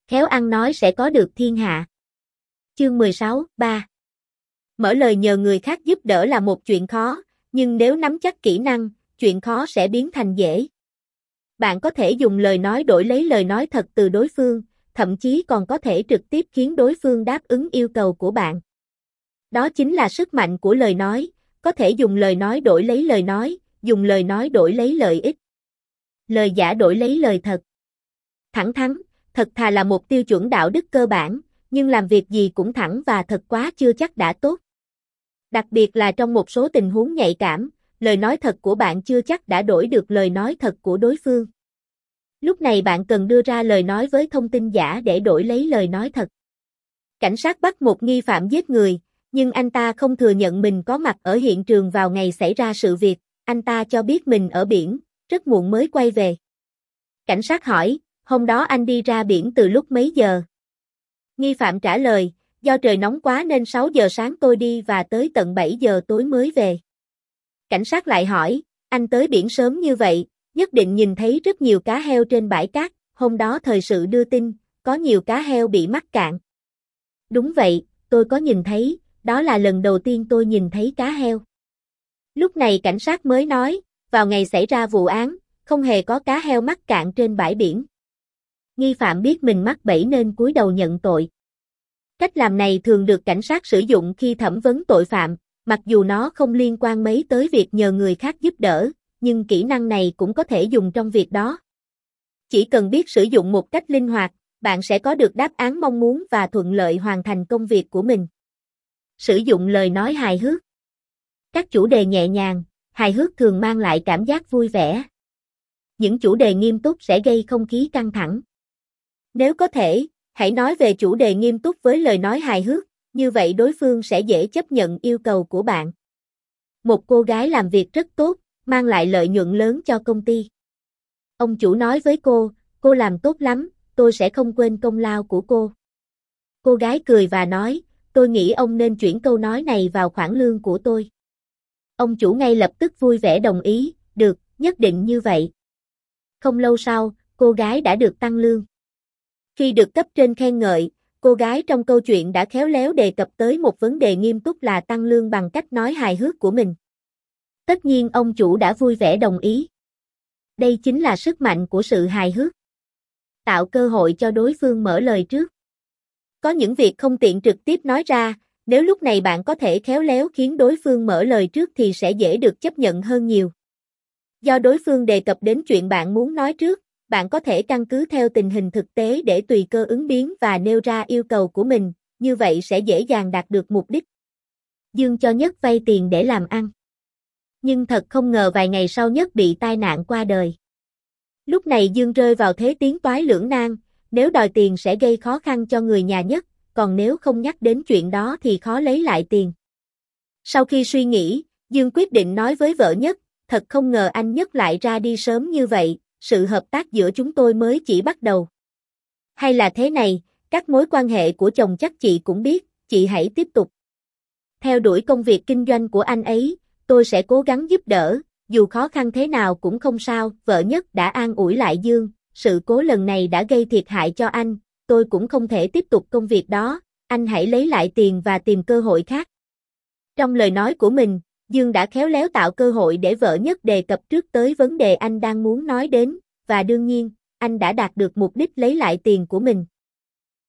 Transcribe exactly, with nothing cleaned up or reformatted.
khéo ăn nói sẽ có được thiên hạ. Chương mười sáu, ba. Mở lời nhờ người khác giúp đỡ là một chuyện khó, nhưng nếu nắm chắc kỹ năng, chuyện khó sẽ biến thành dễ. Bạn có thể dùng lời nói đổi lấy lời nói thật từ đối phương, thậm chí còn có thể trực tiếp khiến đối phương đáp ứng yêu cầu của bạn. Đó chính là sức mạnh của lời nói, có thể dùng lời nói đổi lấy lời nói, dùng lời nói đổi lấy lợi ích. Lời giả đổi lấy lời thật. Thẳng thắn, thật thà là một tiêu chuẩn đạo đức cơ bản, nhưng làm việc gì cũng thẳng và thật quá chưa chắc đã tốt. Đặc biệt là trong một số tình huống nhạy cảm, lời nói thật của bạn chưa chắc đã đổi được lời nói thật của đối phương. Lúc này bạn cần đưa ra lời nói với thông tin giả để đổi lấy lời nói thật. Cảnh sát bắt một nghi phạm giết người, nhưng anh ta không thừa nhận mình có mặt ở hiện trường vào ngày xảy ra sự việc, anh ta cho biết mình ở biển, rất muộn mới quay về. Cảnh sát hỏi, hôm đó anh đi ra biển từ lúc mấy giờ? Nghi phạm trả lời, do trời nóng quá nên sáu giờ sáng tôi đi và tới tận bảy giờ tối mới về. Cảnh sát lại hỏi, anh tới biển sớm như vậy, nhất định nhìn thấy rất nhiều cá heo trên bãi cát, hôm đó thời sự đưa tin, có nhiều cá heo bị mắc cạn. Đúng vậy, tôi có nhìn thấy, đó là lần đầu tiên tôi nhìn thấy cá heo. Lúc này cảnh sát mới nói, vào ngày xảy ra vụ án, không hề có cá heo mắc cạn trên bãi biển. Nghi phạm biết mình mắc bẫy nên cúi đầu nhận tội. Cách làm này thường được cảnh sát sử dụng khi thẩm vấn tội phạm, mặc dù nó không liên quan mấy tới việc nhờ người khác giúp đỡ, nhưng kỹ năng này cũng có thể dùng trong việc đó. Chỉ cần biết sử dụng một cách linh hoạt, bạn sẽ có được đáp án mong muốn và thuận lợi hoàn thành công việc của mình. Sử dụng lời nói hài hước. Các chủ đề nhẹ nhàng, hài hước thường mang lại cảm giác vui vẻ. Những chủ đề nghiêm túc sẽ gây không khí căng thẳng. Nếu có thể, hãy nói về chủ đề nghiêm túc với lời nói hài hước, như vậy đối phương sẽ dễ chấp nhận yêu cầu của bạn. Một cô gái làm việc rất tốt, mang lại lợi nhuận lớn cho công ty. Ông chủ nói với cô, cô làm tốt lắm, tôi sẽ không quên công lao của cô. Cô gái cười và nói, tôi nghĩ ông nên chuyển câu nói này vào khoản lương của tôi. Ông chủ ngay lập tức vui vẻ đồng ý, được, nhất định như vậy. Không lâu sau, cô gái đã được tăng lương. Khi được cấp trên khen ngợi, cô gái trong câu chuyện đã khéo léo đề cập tới một vấn đề nghiêm túc là tăng lương bằng cách nói hài hước của mình. Tất nhiên ông chủ đã vui vẻ đồng ý. Đây chính là sức mạnh của sự hài hước. Tạo cơ hội cho đối phương mở lời trước. Có những việc không tiện trực tiếp nói ra, nếu lúc này bạn có thể khéo léo khiến đối phương mở lời trước thì sẽ dễ được chấp nhận hơn nhiều. Do đối phương đề cập đến chuyện bạn muốn nói trước, bạn có thể căn cứ theo tình hình thực tế để tùy cơ ứng biến và nêu ra yêu cầu của mình, như vậy sẽ dễ dàng đạt được mục đích. Dương cho Nhất vay tiền để làm ăn. Nhưng thật không ngờ vài ngày sau Nhất bị tai nạn qua đời. Lúc này Dương rơi vào thế tiến toái lưỡng nan, nếu đòi tiền sẽ gây khó khăn cho người nhà Nhất, còn nếu không nhắc đến chuyện đó thì khó lấy lại tiền. Sau khi suy nghĩ, Dương quyết định nói với vợ Nhất, thật không ngờ anh Nhất lại ra đi sớm như vậy, sự hợp tác giữa chúng tôi mới chỉ bắt đầu. Hay là thế này, các mối quan hệ của chồng chắc chị cũng biết, chị hãy tiếp tục. Theo đuổi công việc kinh doanh của anh ấy, tôi sẽ cố gắng giúp đỡ, dù khó khăn thế nào cũng không sao, vợ Nhất đã an ủi lại Dương, sự cố lần này đã gây thiệt hại cho anh, tôi cũng không thể tiếp tục công việc đó, anh hãy lấy lại tiền và tìm cơ hội khác. Trong lời nói của mình, Dương đã khéo léo tạo cơ hội để vợ Nhất đề cập trước tới vấn đề anh đang muốn nói đến, và đương nhiên, anh đã đạt được mục đích lấy lại tiền của mình.